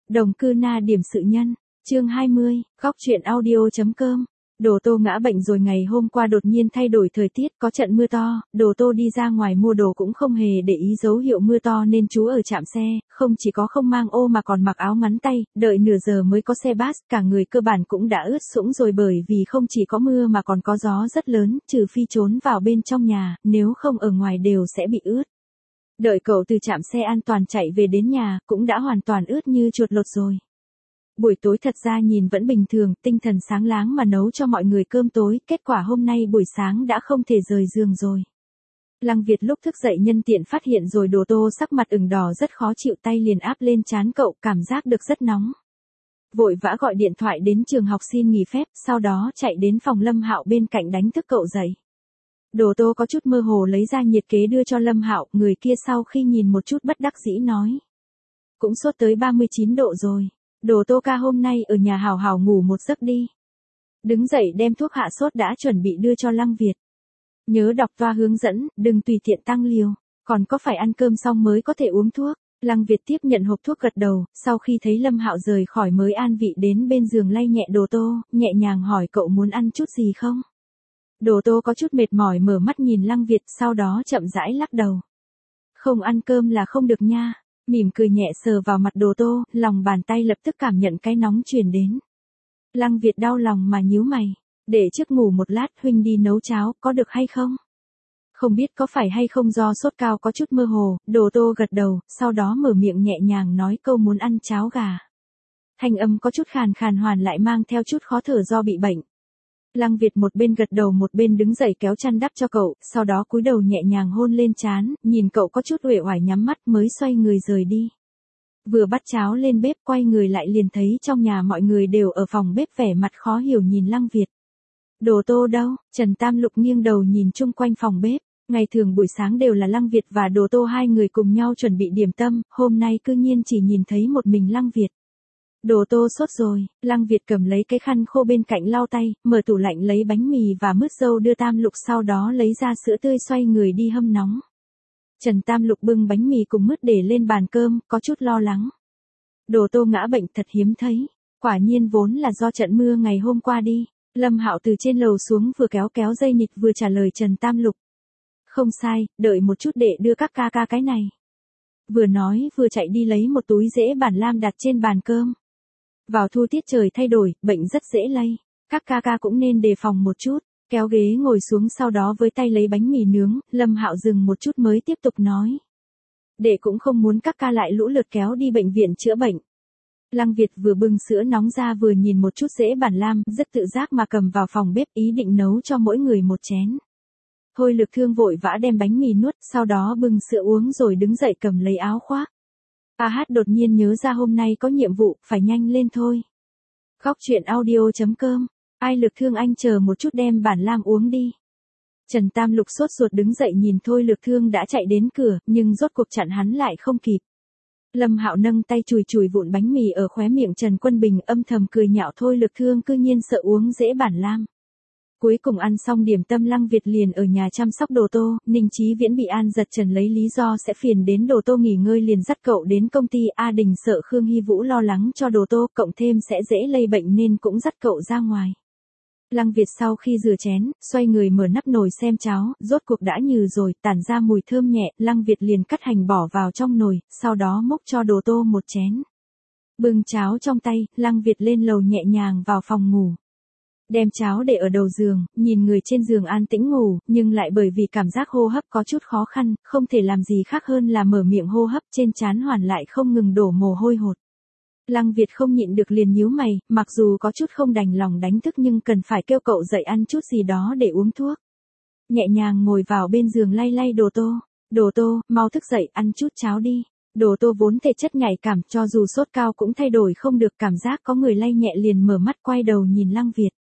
Đồng cư na điểm sự nhân, chương 20, góc truyện audio.com. Đồ Tô ngã bệnh rồi, ngày hôm qua đột nhiên thay đổi thời tiết, có trận mưa to, Đồ Tô đi ra ngoài mua đồ cũng không hề để ý dấu hiệu mưa to nên trú ở trạm xe, không chỉ có không mang ô mà còn mặc áo ngắn tay, đợi nửa giờ mới có xe bus, cả người cơ bản cũng đã ướt sũng rồi bởi vì không chỉ có mưa mà còn có gió rất lớn, trừ phi trốn vào bên trong nhà, nếu không ở ngoài đều sẽ bị ướt. Đợi cậu từ trạm xe an toàn chạy về đến nhà, cũng đã hoàn toàn ướt như chuột lột rồi. Buổi tối thật ra nhìn vẫn bình thường, tinh thần sáng láng mà nấu cho mọi người cơm tối, kết quả hôm nay buổi sáng đã không thể rời giường rồi. Lăng Việt lúc thức dậy nhân tiện phát hiện rồi Đồ Tô sắc mặt ửng đỏ rất khó chịu, tay liền áp lên trán cậu, cảm giác được rất nóng. Vội vã gọi điện thoại đến trường học xin nghỉ phép, sau đó chạy đến phòng Lâm Hạo bên cạnh đánh thức cậu dậy. Đồ Tô có chút mơ hồ lấy ra nhiệt kế đưa cho Lâm Hạo, người kia sau khi nhìn một chút bất đắc dĩ nói. Cũng sốt tới 39 độ rồi. Đồ Tô ca hôm nay ở nhà hào hào ngủ một giấc đi. Đứng dậy đem thuốc hạ sốt đã chuẩn bị đưa cho Lăng Việt. Nhớ đọc toa hướng dẫn, đừng tùy tiện tăng liều, còn có phải ăn cơm xong mới có thể uống thuốc. Lăng Việt tiếp nhận hộp thuốc gật đầu, sau khi thấy Lâm Hạo rời khỏi mới an vị đến bên giường lay nhẹ Đồ Tô, nhẹ nhàng hỏi cậu muốn ăn chút gì không? Đồ Tô có chút mệt mỏi mở mắt nhìn Lăng Việt, sau đó chậm rãi lắc đầu. Không ăn cơm là không được nha. Mỉm cười nhẹ sờ vào mặt Đồ Tô, lòng bàn tay lập tức cảm nhận cái nóng truyền đến. Lăng Việt đau lòng mà nhíu mày, để trước ngủ một lát huynh đi nấu cháo, có được hay không? Không biết có phải hay không do sốt cao có chút mơ hồ, Đồ Tô gật đầu, sau đó mở miệng nhẹ nhàng nói câu muốn ăn cháo gà. Thanh âm có chút khàn khàn hoàn lại mang theo chút khó thở do bị bệnh. Lăng Việt một bên gật đầu một bên đứng dậy kéo chăn đắp cho cậu, sau đó cúi đầu nhẹ nhàng hôn lên trán, nhìn cậu có chút uể oải nhắm mắt mới xoay người rời đi. Vừa bắt cháo lên bếp quay người lại liền thấy trong nhà mọi người đều ở phòng bếp vẻ mặt khó hiểu nhìn Lăng Việt. Đồ Tô đâu? Trần Tam Lục nghiêng đầu nhìn chung quanh phòng bếp. Ngày thường buổi sáng đều là Lăng Việt và Đồ Tô hai người cùng nhau chuẩn bị điểm tâm, hôm nay cư nhiên chỉ nhìn thấy một mình Lăng Việt. Đồ Tô sốt rồi, Lăng Việt cầm lấy cái khăn khô bên cạnh lau tay, mở tủ lạnh lấy bánh mì và mứt dâu đưa Tam Lục, sau đó lấy ra sữa tươi xoay người đi hâm nóng. Trần Tam Lục bưng bánh mì cùng mứt để lên bàn cơm, có chút lo lắng. Đồ Tô ngã bệnh thật hiếm thấy, quả nhiên vốn là do trận mưa ngày hôm qua đi. Lâm Hạo từ trên lầu xuống vừa kéo kéo dây nịt vừa trả lời Trần Tam Lục. Không sai, đợi một chút để đưa các ca ca cái này. Vừa nói vừa chạy đi lấy một túi rễ bản lam đặt trên bàn cơm. Vào thu tiết trời thay đổi, bệnh rất dễ lây, các ca ca cũng nên đề phòng một chút. Kéo ghế ngồi xuống sau đó với tay lấy bánh mì nướng, Lâm Hạo dừng một chút mới tiếp tục nói. Đệ cũng không muốn các ca lại lũ lượt kéo đi bệnh viện chữa bệnh. Lăng Việt vừa bưng sữa nóng ra vừa nhìn một chút rễ bản lam, rất tự giác mà cầm vào phòng bếp ý định nấu cho mỗi người một chén. Thôi Lực Thương vội vã đem bánh mì nuốt, sau đó bưng sữa uống rồi đứng dậy cầm lấy áo khoác. Đột nhiên nhớ ra hôm nay có nhiệm vụ, phải nhanh lên thôi. Góc truyện audio.com, ai Lực Thương anh chờ một chút đem bản lam uống đi. Trần Tam Lục sốt ruột đứng dậy nhìn Thôi Lực Thương đã chạy đến cửa, nhưng rốt cuộc chặn hắn lại không kịp. Lâm Hạo nâng tay chùi chùi vụn bánh mì ở khóe miệng Trần Quân Bình âm thầm cười nhạo Thôi Lực Thương cư nhiên sợ uống rễ bản lam. Cuối cùng ăn xong điểm tâm Lăng Việt liền ở nhà chăm sóc Đồ Tô, Ninh Chí Viễn bị An Giật Trần lấy lý do sẽ phiền đến Đồ Tô nghỉ ngơi liền dắt cậu đến công ty. A Đình sợ Khương Hy Vũ lo lắng cho Đồ Tô, cộng thêm sẽ dễ lây bệnh nên cũng dắt cậu ra ngoài. Lăng Việt sau khi rửa chén, xoay người mở nắp nồi xem cháo, rốt cuộc đã nhừ rồi, tản ra mùi thơm nhẹ, Lăng Việt liền cắt hành bỏ vào trong nồi, sau đó múc cho Đồ Tô một chén. Bưng cháo trong tay, Lăng Việt lên lầu nhẹ nhàng vào phòng ngủ. Đem cháo để ở đầu giường, nhìn người trên giường an tĩnh ngủ, nhưng lại bởi vì cảm giác hô hấp có chút khó khăn, không thể làm gì khác hơn là mở miệng hô hấp, trên trán hoàn lại không ngừng đổ mồ hôi hột. Lăng Việt không nhịn được liền nhíu mày, mặc dù có chút không đành lòng đánh thức nhưng cần phải kêu cậu dậy ăn chút gì đó để uống thuốc. Nhẹ nhàng ngồi vào bên giường lay lay Đồ Tô. Đồ Tô, mau thức dậy ăn chút cháo đi. Đồ Tô vốn thể chất nhạy cảm, cho dù sốt cao cũng thay đổi không được, cảm giác có người lay nhẹ liền mở mắt quay đầu nhìn Lăng Việt.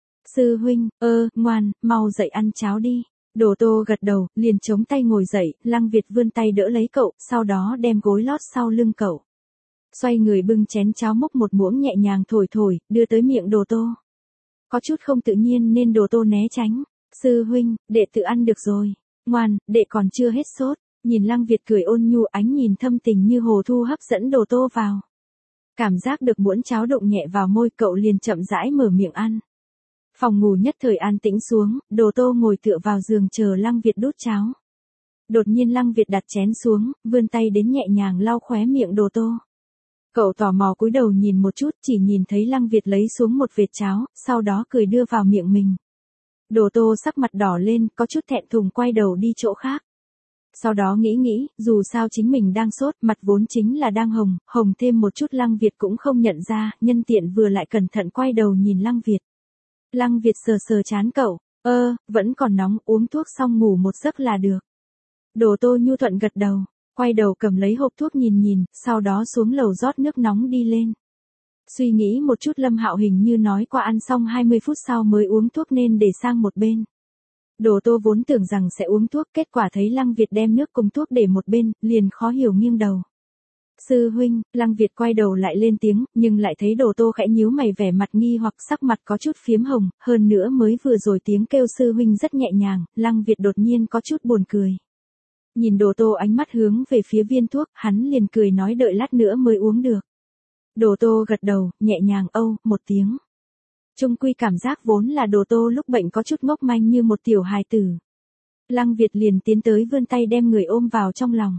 Sư huynh, ngoan, mau dậy ăn cháo đi. Đồ Tô gật đầu, liền chống tay ngồi dậy, Lăng Việt vươn tay đỡ lấy cậu, sau đó đem gối lót sau lưng cậu. Xoay người bưng chén cháo múc một muỗng nhẹ nhàng thổi thổi, đưa tới miệng Đồ Tô. Có chút không tự nhiên nên Đồ Tô né tránh. Sư huynh, đệ tự ăn được rồi. Ngoan, đệ còn chưa hết sốt. Nhìn Lăng Việt cười ôn nhu, ánh nhìn thâm tình như hồ thu hấp dẫn Đồ Tô vào. Cảm giác được muỗng cháo đụng nhẹ vào môi cậu liền chậm rãi mở miệng ăn. Phòng ngủ nhất thời an tĩnh xuống, Đồ Tô ngồi tựa vào giường chờ Lăng Việt đút cháo. Đột nhiên Lăng Việt đặt chén xuống, vươn tay đến nhẹ nhàng lau khóe miệng Đồ Tô. Cậu tò mò cúi đầu nhìn một chút, chỉ nhìn thấy Lăng Việt lấy xuống một vệt cháo, sau đó cười đưa vào miệng mình. Đồ Tô sắc mặt đỏ lên, có chút thẹn thùng quay đầu đi chỗ khác. Sau đó nghĩ, dù sao chính mình đang sốt, mặt vốn chính là đang hồng, hồng thêm một chút Lăng Việt cũng không nhận ra, nhân tiện vừa lại cẩn thận quay đầu nhìn Lăng Việt. Lăng Việt sờ sờ trán cậu, vẫn còn nóng, uống thuốc xong ngủ một giấc là được. Đồ Tô nhu thuận gật đầu, quay đầu cầm lấy hộp thuốc nhìn, sau đó xuống lầu rót nước nóng đi lên. Suy nghĩ một chút Lâm Hạo hình như nói qua ăn xong 20 phút sau mới uống thuốc nên để sang một bên. Đồ Tô vốn tưởng rằng sẽ uống thuốc, kết quả thấy Lăng Việt đem nước cùng thuốc để một bên, liền khó hiểu nghiêng đầu. Sư huynh, Lăng Việt quay đầu lại lên tiếng, nhưng lại thấy Đồ Tô khẽ nhíu mày vẻ mặt nghi hoặc sắc mặt có chút phiếm hồng, hơn nữa mới vừa rồi tiếng kêu sư huynh rất nhẹ nhàng, Lăng Việt đột nhiên có chút buồn cười. Nhìn Đồ Tô ánh mắt hướng về phía viên thuốc, hắn liền cười nói đợi lát nữa mới uống được. Đồ Tô gật đầu, nhẹ nhàng một tiếng. Chung quy cảm giác vốn là Đồ Tô lúc bệnh có chút ngốc manh như một tiểu hài tử. Lăng Việt liền tiến tới vươn tay đem người ôm vào trong lòng.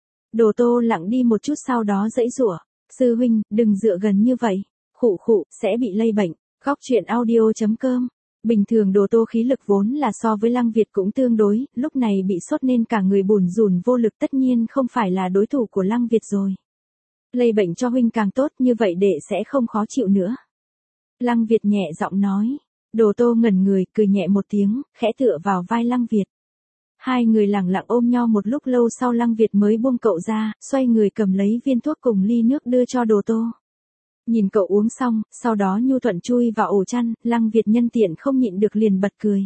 Đồ Tô lặng đi một chút sau đó giãy giụa, sư huynh, đừng dựa gần như vậy, khụ, sẽ bị lây bệnh. Góc truyện audio.com. Bình thường Đồ Tô khí lực vốn là so với Lăng Việt cũng tương đối, lúc này bị sốt nên cả người bủn rủn vô lực tất nhiên không phải là đối thủ của Lăng Việt rồi. Lây bệnh cho huynh càng tốt như vậy đệ sẽ không khó chịu nữa. Lăng Việt nhẹ giọng nói. Đồ Tô ngẩn người, cười nhẹ một tiếng, khẽ tựa vào vai Lăng Việt. Hai người lặng lặng ôm nhau một lúc lâu sau Lăng Việt mới buông cậu ra, xoay người cầm lấy viên thuốc cùng ly nước đưa cho Đồ Tô. Nhìn cậu uống xong, sau đó nhu thuận chui vào ổ chăn, Lăng Việt nhân tiện không nhịn được liền bật cười.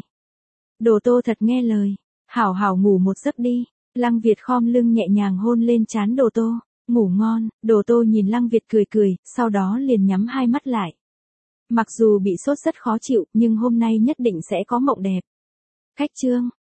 Đồ Tô thật nghe lời, hảo ngủ một giấc đi. Lăng Việt khom lưng nhẹ nhàng hôn lên trán Đồ Tô, ngủ ngon. Đồ Tô nhìn Lăng Việt cười, sau đó liền nhắm hai mắt lại. Mặc dù bị sốt rất khó chịu, nhưng hôm nay nhất định sẽ có mộng đẹp. Khách chương.